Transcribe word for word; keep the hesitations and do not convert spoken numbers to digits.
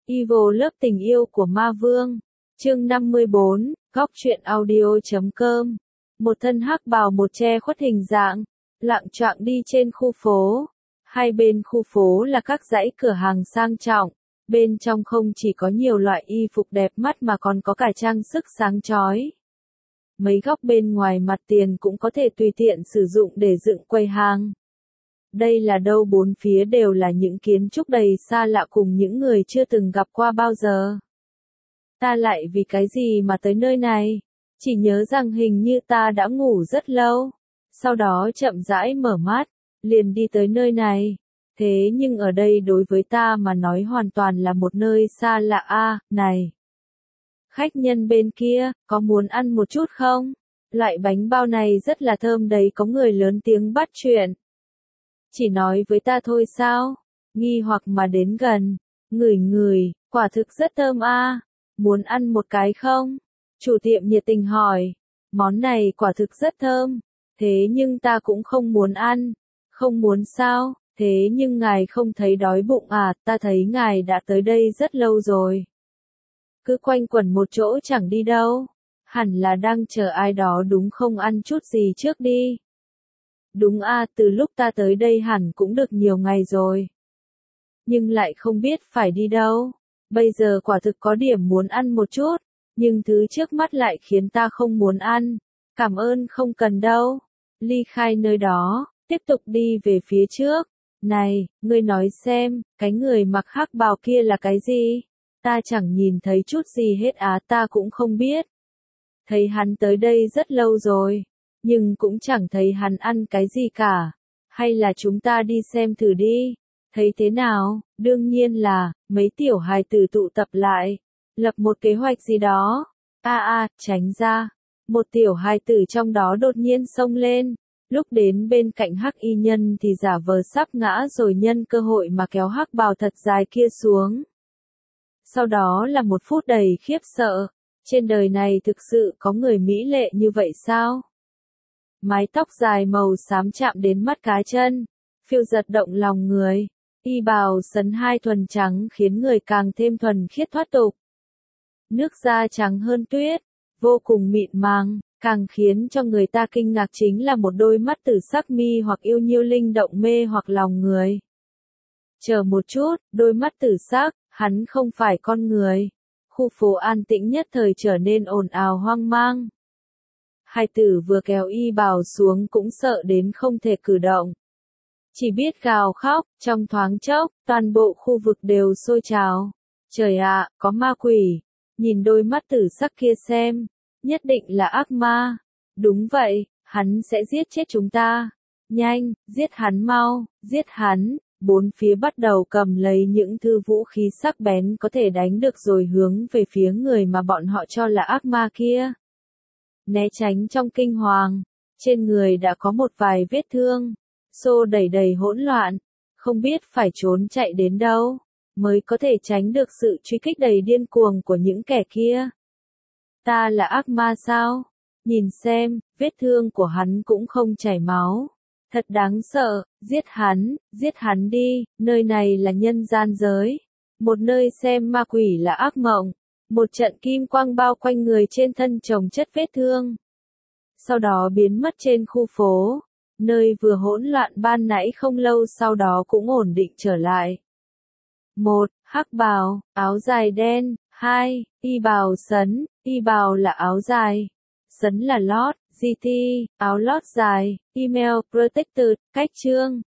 Evil Love tình yêu của ma vương. Chương năm mươi bốn, góc truyện audio chấm com. Một thân hắc bào một che khuất hình dạng, lạng choạng đi trên khu phố. Hai bên khu phố là các dãy cửa hàng sang trọng, bên trong không chỉ có nhiều loại y phục đẹp mắt mà còn có cả trang sức sáng chói. Mấy góc bên ngoài mặt tiền cũng có thể tùy tiện sử dụng để dựng quầy hàng. Đây là đâu bốn phía đều là những kiến trúc đầy xa lạ cùng những người chưa từng gặp qua bao giờ. Ta lại vì cái gì mà tới nơi này? Chỉ nhớ rằng hình như ta đã ngủ rất lâu. Sau đó chậm rãi mở mắt, liền đi tới nơi này. Thế nhưng ở đây đối với ta mà nói hoàn toàn là một nơi xa lạ a. À, này! Khách nhân bên kia, có muốn ăn một chút không? Loại bánh bao này rất là thơm đấy, có người lớn tiếng bắt chuyện. Chỉ nói với ta thôi sao? Nghi hoặc mà đến gần, ngửi ngửi, quả thực rất thơm a. À. Muốn ăn một cái không? Chủ tiệm nhiệt tình hỏi. Món này quả thực rất thơm. Thế nhưng ta cũng không muốn ăn. Không muốn sao? Thế nhưng ngài không thấy đói bụng à? Ta thấy ngài đã tới đây rất lâu rồi. Cứ quanh quẩn một chỗ chẳng đi đâu. Hẳn là đang chờ ai đó đúng không? Ăn chút gì trước đi. Đúng a, à, từ lúc ta tới đây hẳn cũng được nhiều ngày rồi. Nhưng lại không biết phải đi đâu. Bây giờ quả thực có điểm muốn ăn một chút, nhưng thứ trước mắt lại khiến ta không muốn ăn. Cảm ơn không cần đâu. Ly khai nơi đó, tiếp tục đi về phía trước. Này, ngươi nói xem, cái người mặc hắc bào kia là cái gì? Ta chẳng nhìn thấy chút gì hết á, ta cũng không biết. Thấy hắn tới đây rất lâu rồi, nhưng cũng chẳng thấy hắn ăn cái gì cả. Hay là chúng ta đi xem thử đi. Thấy thế nào? Đương nhiên là, mấy tiểu hài tử tụ tập lại, lập một kế hoạch gì đó. A a, tránh ra. Một tiểu hài tử trong đó đột nhiên xông lên, lúc đến bên cạnh hắc y nhân thì giả vờ sắp ngã rồi nhân cơ hội mà kéo hắc bào thật dài kia xuống. Sau đó là một phút đầy khiếp sợ, trên đời này thực sự có người mỹ lệ như vậy sao? Mái tóc dài màu xám chạm đến mắt cá chân, phiêu giật động lòng người. Y bào sấn hai thuần trắng khiến người càng thêm thuần khiết thoát tục. Nước da trắng hơn tuyết, vô cùng mịn màng, càng khiến cho người ta kinh ngạc chính là một đôi mắt tử sắc mi hoặc yêu nhiêu linh động mê hoặc lòng người. Chờ một chút, đôi mắt tử sắc, hắn không phải con người. Khu phố an tĩnh nhất thời trở nên ồn ào hoang mang. Hai tử vừa kéo y bào xuống cũng sợ đến không thể cử động. Chỉ biết gào khóc, trong thoáng chốc, toàn bộ khu vực đều sôi trào. Trời ạ, có ma quỷ. Nhìn đôi mắt tử sắc kia xem. Nhất định là ác ma. Đúng vậy, hắn sẽ giết chết chúng ta. Nhanh, giết hắn mau, giết hắn. Bốn phía bắt đầu cầm lấy những thư vũ khí sắc bén có thể đánh được rồi hướng về phía người mà bọn họ cho là ác ma kia. Né tránh trong kinh hoàng. Trên người đã có một vài vết thương. Xô đẩy đầy hỗn loạn, không biết phải trốn chạy đến đâu, mới có thể tránh được sự truy kích đầy điên cuồng của những kẻ kia. Ta là ác ma sao? Nhìn xem, vết thương của hắn cũng không chảy máu. Thật đáng sợ, giết hắn, giết hắn đi, nơi này là nhân gian giới. Một nơi xem ma quỷ là ác mộng. Một trận kim quang bao quanh người trên thân chồng chất vết thương. Sau đó biến mất trên khu phố. Nơi vừa hỗn loạn ban nãy không lâu sau đó cũng ổn định trở lại. một. Hắc bào, áo dài đen. hai. Y bào sấn, y bào là áo dài. Sấn là lót, giê tê, áo lót dài, email protected, cách chương.